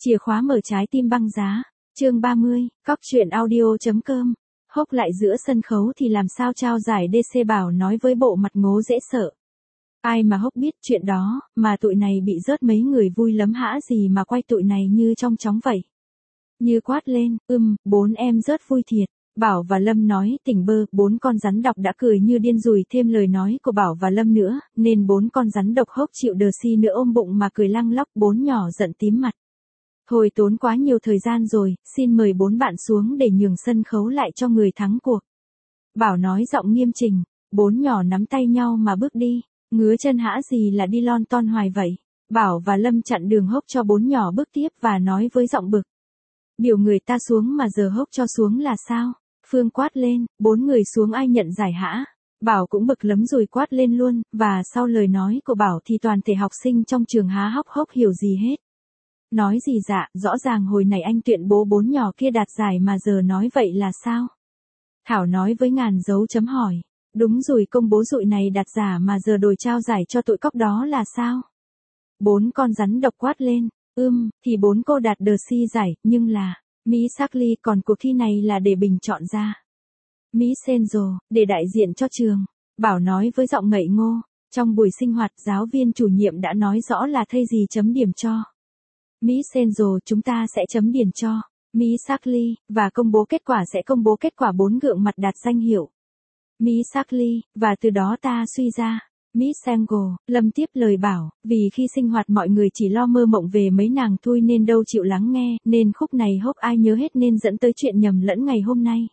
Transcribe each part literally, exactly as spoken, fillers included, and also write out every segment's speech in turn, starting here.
Chìa khóa mở trái tim băng giá, chương ba mươi, cóc truyện audio.com. Hốc lại giữa sân khấu thì làm sao trao giải đê xê Bảo nói với bộ mặt ngố dễ sợ. Ai mà Hốc biết chuyện đó, mà tụi này bị rớt mấy người vui lắm hả gì mà quay tụi này như trong chóng vậy. Như quát lên, ưm, bốn em rớt vui thiệt. Bảo và Lâm nói tỉnh bơ, bốn con rắn độc đã cười như điên rùi thêm lời nói của Bảo và Lâm nữa, nên bốn con rắn độc Hốc chịu đờ si nữa ôm bụng mà cười lăng lóc, bốn nhỏ giận tím mặt. Thôi tốn quá nhiều thời gian rồi, xin mời bốn bạn xuống để nhường sân khấu lại cho người thắng cuộc. Bảo nói giọng nghiêm chỉnh, bốn nhỏ nắm tay nhau mà bước đi, ngứa chân hả gì là đi lon ton hoài vậy. Bảo và Lâm chặn đường Hốc cho bốn nhỏ bước tiếp và nói với giọng bực. Biểu người ta xuống mà giờ Hốc cho xuống là sao? Phương quát lên, bốn người xuống ai nhận giải hả? Bảo cũng bực lắm rồi quát lên luôn, và sau lời nói của Bảo thì toàn thể học sinh trong trường há hốc Hốc hiểu gì hết. Nói gì dạ, rõ ràng hồi này anh tuyển bố bốn nhỏ kia đạt giải mà giờ nói vậy là sao? Thảo nói với ngàn dấu chấm hỏi. Đúng rồi, công bố dụi này đạt giả mà giờ đổi trao giải cho tụi cóc đó là sao? Bốn con rắn độc quát lên, ưm, thì bốn cô đạt đờ si giải, nhưng là, Mỹ Sarkly còn cuộc thi này là để bình chọn ra. Mỹ Senzo, để đại diện cho trường. Bảo nói với giọng ngậy ngô, trong buổi sinh hoạt giáo viên chủ nhiệm đã nói rõ là thầy gì chấm điểm cho. Mỹ Senzo chúng ta sẽ chấm điểm cho. Mỹ Sarkly, và công bố kết quả sẽ công bố kết quả bốn gượng mặt đạt danh hiệu. Mỹ Sarkly, và từ đó ta suy ra. Mỹ Sengo, Lâm tiếp lời Bảo, vì khi sinh hoạt mọi người chỉ lo mơ mộng về mấy nàng thui nên đâu chịu lắng nghe, nên khúc này Hốc ai nhớ hết nên dẫn tới chuyện nhầm lẫn ngày hôm nay.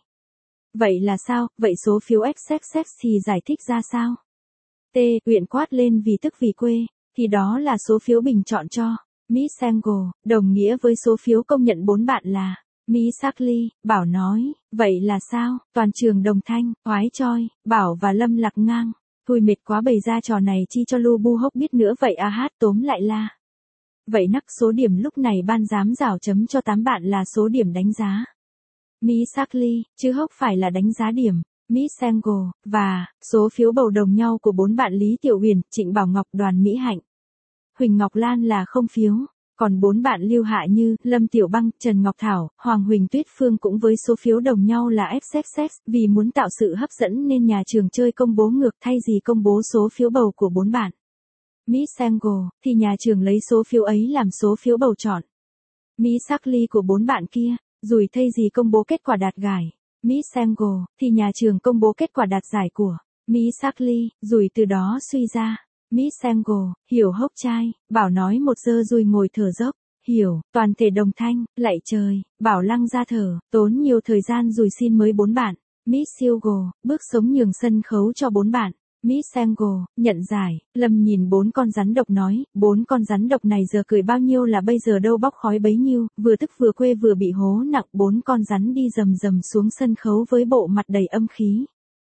Vậy là sao, vậy số phiếu ích ích ích thì giải thích ra sao? T. Huyện quát lên vì tức vì quê, thì đó là số phiếu bình chọn cho. Mỹ Sengo, đồng nghĩa với số phiếu công nhận bốn bạn là Mỹ Sarkly. Bảo nói, vậy là sao? Toàn trường đồng thanh, oái choi, Bảo và Lâm lạc ngang. Thôi mệt quá bày ra trò này chi cho Lu Bu Hốc biết nữa vậy à hát tốm lại la. Vậy nắc số điểm lúc này ban giám rảo chấm cho tám bạn là số điểm đánh giá. Mỹ Sarkly, chứ Hốc phải là đánh giá điểm. Mỹ Sengo, và, số phiếu bầu đồng nhau của bốn bạn Lý Tiểu Huyền, Trịnh Bảo Ngọc, Đoàn Mỹ Hạnh. Huỳnh Ngọc Lan là không phiếu, còn bốn bạn Lưu Hạ Như, Lâm Tiểu Băng, Trần Ngọc Thảo, Hoàng Huỳnh Tuyết Phương cũng với số phiếu đồng nhau là ích ích ích, vì muốn tạo sự hấp dẫn nên nhà trường chơi công bố ngược thay vì công bố số phiếu bầu của bốn bạn. Mỹ Sengo, thì nhà trường lấy số phiếu ấy làm số phiếu bầu chọn. Mỹ Sarkly của bốn bạn kia, rồi thay vì công bố kết quả đạt giải. Mỹ Sengo, thì nhà trường công bố kết quả đạt giải của Mỹ Sarkly, rồi từ đó suy ra. Mỹ Sengo, hiểu Hốc trai, Bảo nói một giơ rồi ngồi thở dốc, hiểu, toàn thể đồng thanh, lạy trời, Bảo lăng ra thở, tốn nhiều thời gian rồi xin mới bốn bạn. Mỹ Silgo, bước sống nhường sân khấu cho bốn bạn. Mỹ Sengo, nhận giải, Lâm nhìn bốn con rắn độc nói, bốn con rắn độc này giờ cười bao nhiêu là bây giờ đâu bóc khói bấy nhiêu, vừa tức vừa quê vừa bị hố nặng, bốn con rắn đi rầm rầm xuống sân khấu với bộ mặt đầy âm khí.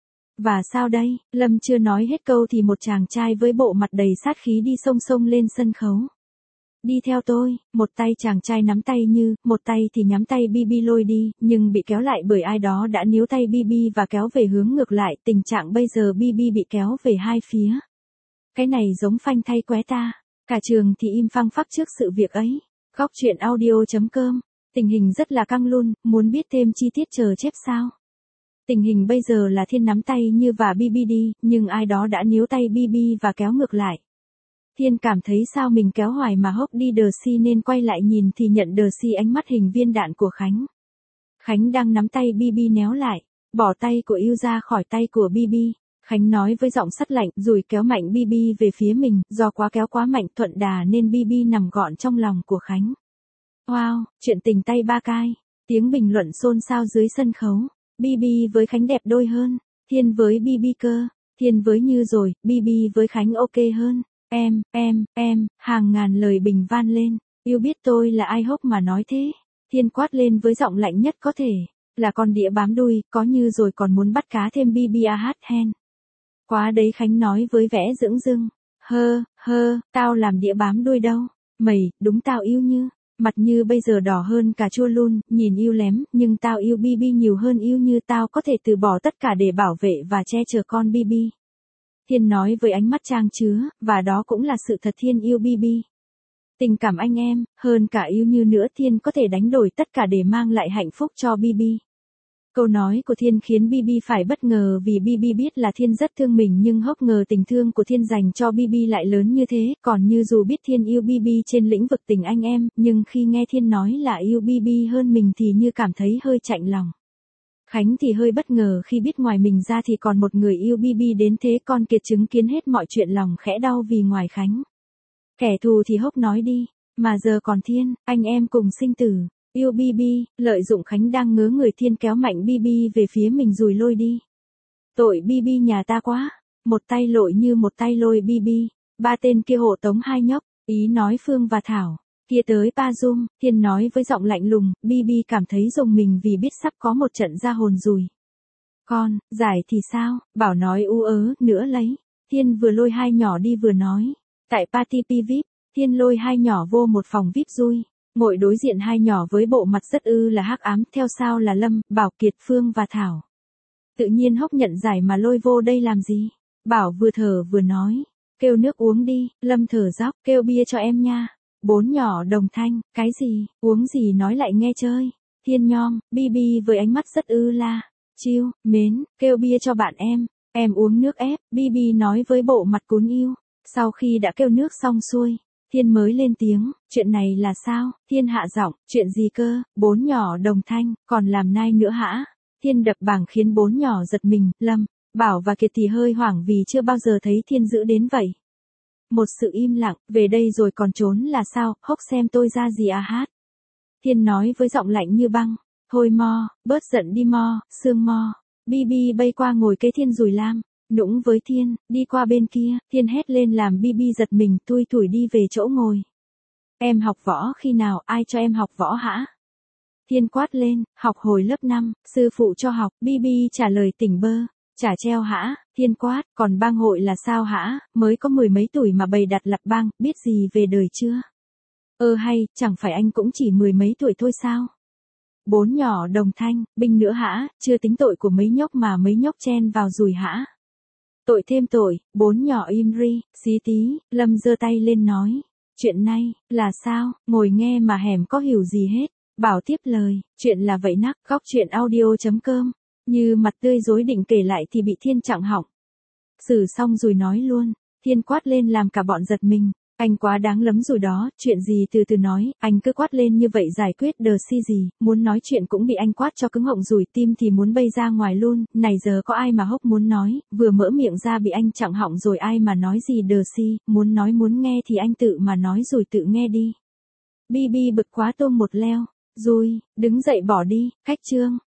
Và sao đây, Lâm chưa nói hết câu thì một chàng trai với bộ mặt đầy sát khí đi xông xông lên sân khấu. Đi theo tôi, một tay chàng trai nắm tay Như, một tay thì nhắm tay Bibi lôi đi, nhưng bị kéo lại bởi ai đó đã níu tay Bibi và kéo về hướng ngược lại, tình trạng bây giờ Bibi bị kéo về hai phía. Cái này giống phanh thay qué ta, cả trường thì im phăng phắc trước sự việc ấy. Góc truyện audio.com, tình hình rất là căng luôn, muốn biết thêm chi tiết chờ chép sao? Tình hình bây giờ là Thiên nắm tay Như và Bibi đi, nhưng ai đó đã níu tay Bibi và kéo ngược lại. Thiên cảm thấy sao mình kéo hoài mà Hốc đi đờ si nên quay lại nhìn thì nhận đờ si ánh mắt hình viên đạn của Khánh. Khánh đang nắm tay Bibi néo lại, bỏ tay của yêu ra khỏi tay của Bibi. Khánh nói với giọng sắt lạnh rồi kéo mạnh Bibi về phía mình, do quá kéo quá mạnh thuận đà nên Bibi nằm gọn trong lòng của Khánh. Wow, chuyện tình tay ba cai, tiếng bình luận xôn xao dưới sân khấu. Bibi với Khánh đẹp đôi hơn, Thiên với Bibi cơ, Thiên với Như rồi, Bibi với Khánh ok hơn. Em, em, em, hàng ngàn lời bình van lên, yêu biết tôi là ai Hốc mà nói thế. Thiên quát lên với giọng lạnh nhất có thể, là con đĩa bám đuôi, có Như rồi còn muốn bắt cá thêm Bibi à hát hen. Quá đấy Khánh nói với vẻ dửng dưng, hơ, hơ, tao làm đĩa bám đuôi đâu, mày, đúng tao yêu Như. Mặt Như bây giờ đỏ hơn cả chua luôn, nhìn yêu lém, nhưng tao yêu Bibi nhiều hơn yêu Như, tao có thể từ bỏ tất cả để bảo vệ và che chở con Bibi. Thiên nói với ánh mắt trang chứa, và đó cũng là sự thật, Thiên yêu Bibi. Tình cảm anh em, hơn cả yêu như nữa Thiên có thể đánh đổi tất cả để mang lại hạnh phúc cho Bibi. Câu nói của Thiên khiến Bibi phải bất ngờ vì Bibi biết là Thiên rất thương mình nhưng hốc ngờ tình thương của Thiên dành cho Bibi lại lớn như thế, còn như dù biết Thiên yêu Bibi trên lĩnh vực tình anh em, nhưng khi nghe Thiên nói là yêu Bibi hơn mình thì như cảm thấy hơi chạnh lòng. Khánh thì hơi bất ngờ khi biết ngoài mình ra thì còn một người yêu Bibi đến thế, con Kiệt chứng kiến hết mọi chuyện lòng khẽ đau vì ngoài Khánh. Kẻ thù thì hốc nói đi, mà giờ còn Thiên, anh em cùng sinh tử. Yêu Bibi, lợi dụng Khánh đang ngớ người Thiên kéo mạnh Bibi về phía mình rồi lôi đi. Tội Bibi nhà ta quá, một tay lội như một tay lôi Bibi, ba tên kia hộ tống hai nhóc, ý nói Phương và Thảo, kia tới Pa Zoom, Thiên nói với giọng lạnh lùng, Bibi cảm thấy rùng mình vì biết sắp có một trận ra hồn rồi. Con, giải thì sao, Bảo nói ú ớ, nữa lấy, Thiên vừa lôi hai nhỏ đi vừa nói, tại party pi vi ai pi, Thiên lôi hai nhỏ vô một phòng vi ai pi vui. Ngồi đối diện hai nhỏ với bộ mặt rất ư là hắc ám, theo sau là Lâm, Bảo, Kiệt, Phương và Thảo. Tự nhiên hốc nhận giải mà lôi vô đây làm gì? Bảo vừa thở vừa nói, kêu nước uống đi, Lâm thở dốc, kêu bia cho em nha. Bốn nhỏ đồng thanh, cái gì, uống gì nói lại nghe chơi. Thiên nhom, Bibi với ánh mắt rất ư la, chiêu, mến, kêu bia cho bạn em, em uống nước ép, Bibi nói với bộ mặt cún yêu. Sau khi đã kêu nước xong xuôi, Thiên mới lên tiếng, chuyện này là sao? Thiên hạ giọng, chuyện gì cơ? Bốn nhỏ đồng thanh, còn làm nai nữa hả? Thiên đập bảng khiến bốn nhỏ giật mình, Lâm, Bảo và Kiệt thì hơi hoảng vì chưa bao giờ thấy Thiên dữ đến vậy. Một sự im lặng, về đây rồi còn trốn là sao? Hốc xem tôi ra gì à hát? Thiên nói với giọng lạnh như băng, thôi mo, bớt giận đi mo, Sương mo. Bibi bay qua ngồi kế Thiên rùi lam. Nũng với Thiên, đi qua bên kia, Thiên hét lên làm Bibi giật mình, tui thủi đi về chỗ ngồi. Em học võ khi nào, ai cho em học võ hả? Thiên quát lên, học hồi lớp năm, sư phụ cho học, Bibi trả lời tỉnh bơ, chả treo hả? Thiên quát, còn bang hội là sao hả? Mới có mười mấy tuổi mà bày đặt lập bang, biết gì về đời chưa? Ơ hay, chẳng phải anh cũng chỉ mười mấy tuổi thôi sao? Bốn nhỏ đồng thanh, binh nữa hả? Chưa tính tội của mấy nhóc mà mấy nhóc chen vào rùi hả? Tội thêm tội, bốn nhỏ im ri, xí tí, Lâm giơ tay lên nói. Chuyện này, là sao, ngồi nghe mà hẻm có hiểu gì hết. Bảo tiếp lời, chuyện là vậy nắc, góc chuyện audio chấm com. Như mặt tươi rối định kể lại thì bị Thiên chặn họng. Xử xong rồi nói luôn, Thiên quát lên làm cả bọn giật mình. Anh quá đáng lắm rồi đó, chuyện gì từ từ nói, anh cứ quát lên như vậy giải quyết đờ si gì, muốn nói chuyện cũng bị anh quát cho cứng họng rồi, tim thì muốn bay ra ngoài luôn, này giờ có ai mà hốc muốn nói, vừa mở miệng ra bị anh chặn họng rồi ai mà nói gì đờ si, muốn nói muốn nghe thì anh tự mà nói rồi tự nghe đi. Bibi bực quá tôm một leo, rồi, đứng dậy bỏ đi, khách trương.